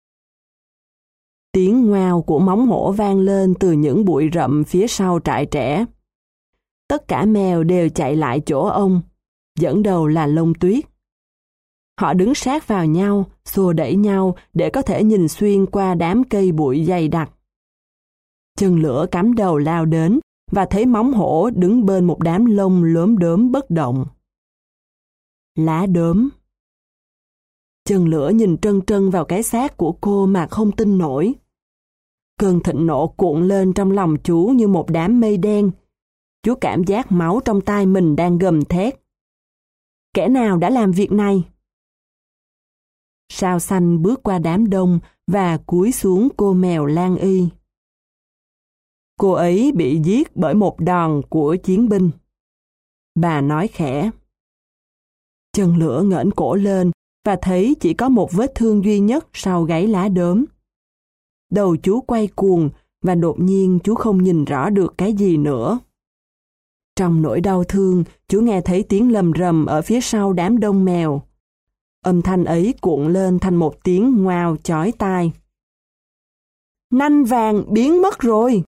Tiếng ngoao của móng hổ vang lên từ những bụi rậm phía sau trại trẻ. Tất cả mèo đều chạy lại chỗ ông, dẫn đầu là Lông Tuyết. Họ đứng sát vào nhau, xô đẩy nhau để có thể nhìn xuyên qua đám cây bụi dày đặc. Chân Lửa cắm đầu lao đến và thấy móng hổ đứng bên một đám lông lốm đốm bất động. Lá đốm. Chân Lửa nhìn trân trân vào cái xác của cô mà không tin nổi. Cơn thịnh nộ cuộn lên trong lòng chú như một đám mây đen. Chú cảm giác máu trong tai mình đang gầm thét. Kẻ nào đã làm việc này? Sao Xanh bước qua đám đông và cúi xuống cô mèo Lan Y. Cô ấy bị giết bởi một đòn của chiến binh. Bà nói khẽ. Chân Lửa ngẩng cổ lên và thấy chỉ có một vết thương duy nhất sau gáy lá đốm. Đầu chú quay cuồng và đột nhiên chú không nhìn rõ được cái gì nữa. Trong nỗi đau thương, chú nghe thấy tiếng lầm rầm ở phía sau đám đông mèo. Âm thanh ấy cuộn lên thành một tiếng ngoao chói tai. Nanh vàng biến mất rồi!